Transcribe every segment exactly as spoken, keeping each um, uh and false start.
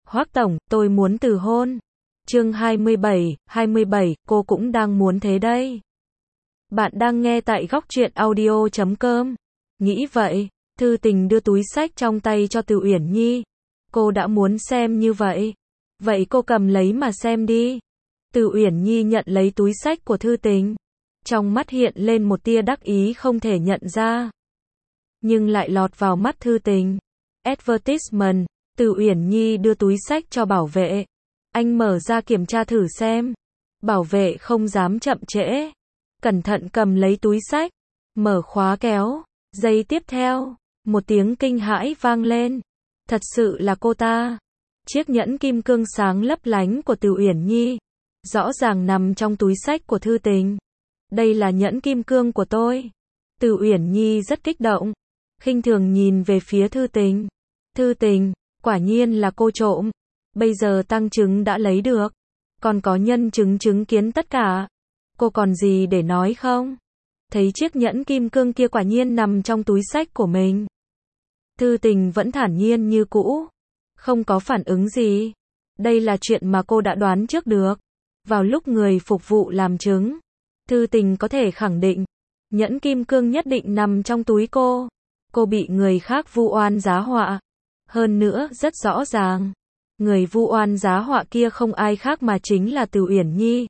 Hoắc tổng, tôi muốn từ hôn. Chương hai mươi bảy, hai mươi bảy, cô cũng đang muốn thế đây. Bạn đang nghe tại góc truyện audio chấm com. Nghĩ vậy, Thư Tình đưa túi xách trong tay cho Từ Uyển Nhi. Cô đã muốn xem như vậy. Vậy cô cầm lấy mà xem đi. Từ Uyển Nhi nhận lấy túi xách của Thư Tình. Trong mắt hiện lên một tia đắc ý không thể nhận ra. Nhưng lại lọt vào mắt Thư Tình. Advertisement. Từ Uyển Nhi đưa túi xách cho bảo vệ. Anh mở ra kiểm tra thử xem. Bảo vệ không dám chậm trễ. Cẩn thận cầm lấy túi xách. Mở khóa kéo. Giây tiếp theo, một tiếng kinh hãi vang lên. Thật sự là cô ta. Chiếc nhẫn kim cương sáng lấp lánh của Từ Uyển Nhi. Rõ ràng nằm trong túi xách của Thư Tình. Đây là nhẫn kim cương của tôi. Từ Uyển Nhi rất kích động. Khinh thường nhìn về phía Thư Tình. Thư Tình, quả nhiên là cô trộm. Bây giờ tăng chứng đã lấy được. Còn có nhân chứng chứng kiến tất cả. Cô còn gì để nói không? Thấy chiếc nhẫn kim cương kia quả nhiên nằm trong túi xách của mình. Thư Tình vẫn thản nhiên như cũ. Không có phản ứng gì. Đây là chuyện mà cô đã đoán trước được. Vào lúc người phục vụ làm chứng, Thư Tình có thể khẳng định. Nhẫn kim cương nhất định nằm trong túi cô. Cô bị người khác vu oan giá họa. Hơn nữa, rất rõ ràng. Người vu oan giá họa kia không ai khác mà chính là Từ Uyển Nhi.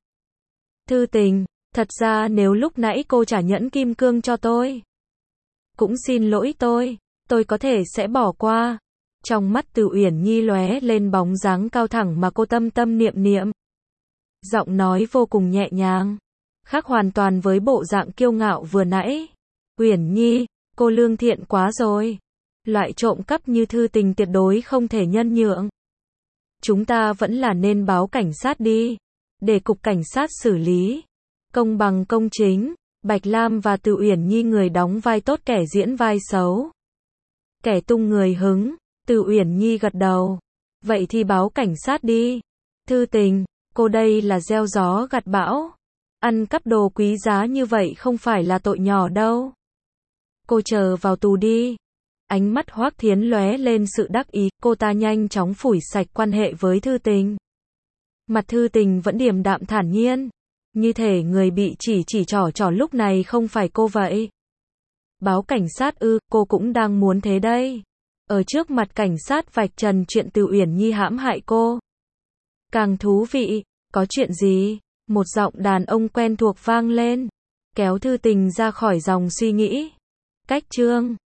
Thư Tình, thật ra nếu lúc nãy cô trả nhẫn kim cương cho tôi, cũng xin lỗi tôi, tôi có thể sẽ bỏ qua. Trong mắt Từ Uyển Nhi lóe lên bóng dáng cao thẳng mà cô tâm tâm niệm niệm. Giọng nói vô cùng nhẹ nhàng, khác hoàn toàn với bộ dạng kiêu ngạo vừa nãy. Uyển Nhi, cô lương thiện quá rồi. Loại trộm cắp như Thư Tình tuyệt đối không thể nhân nhượng. Chúng ta vẫn là nên báo cảnh sát đi. Để cục cảnh sát xử lý. Công bằng công chính. Bạch Lam và Từ Uyển Nhi người đóng vai tốt kẻ diễn vai xấu. Kẻ tung người hứng. Từ Uyển Nhi gật đầu. Vậy thì báo cảnh sát đi. Thư Tình, cô đây là gieo gió gặt bão. Ăn cắp đồ quý giá như vậy không phải là tội nhỏ đâu. Cô chờ vào tù đi. Ánh mắt Hoắc Thiến lóe lên sự đắc ý, cô ta nhanh chóng phủi sạch quan hệ với Thư Tình. Mặt Thư Tình vẫn điềm đạm thản nhiên, như thể người bị chỉ chỉ trỏ trỏ lúc này không phải cô vậy. Báo cảnh sát ư, cô cũng đang muốn thế đây. Ở trước mặt cảnh sát vạch trần chuyện Từ Uyển Nhi hãm hại cô. Càng thú vị, có chuyện gì? Một giọng đàn ông quen thuộc vang lên, kéo Thư Tình ra khỏi dòng suy nghĩ. Cách chương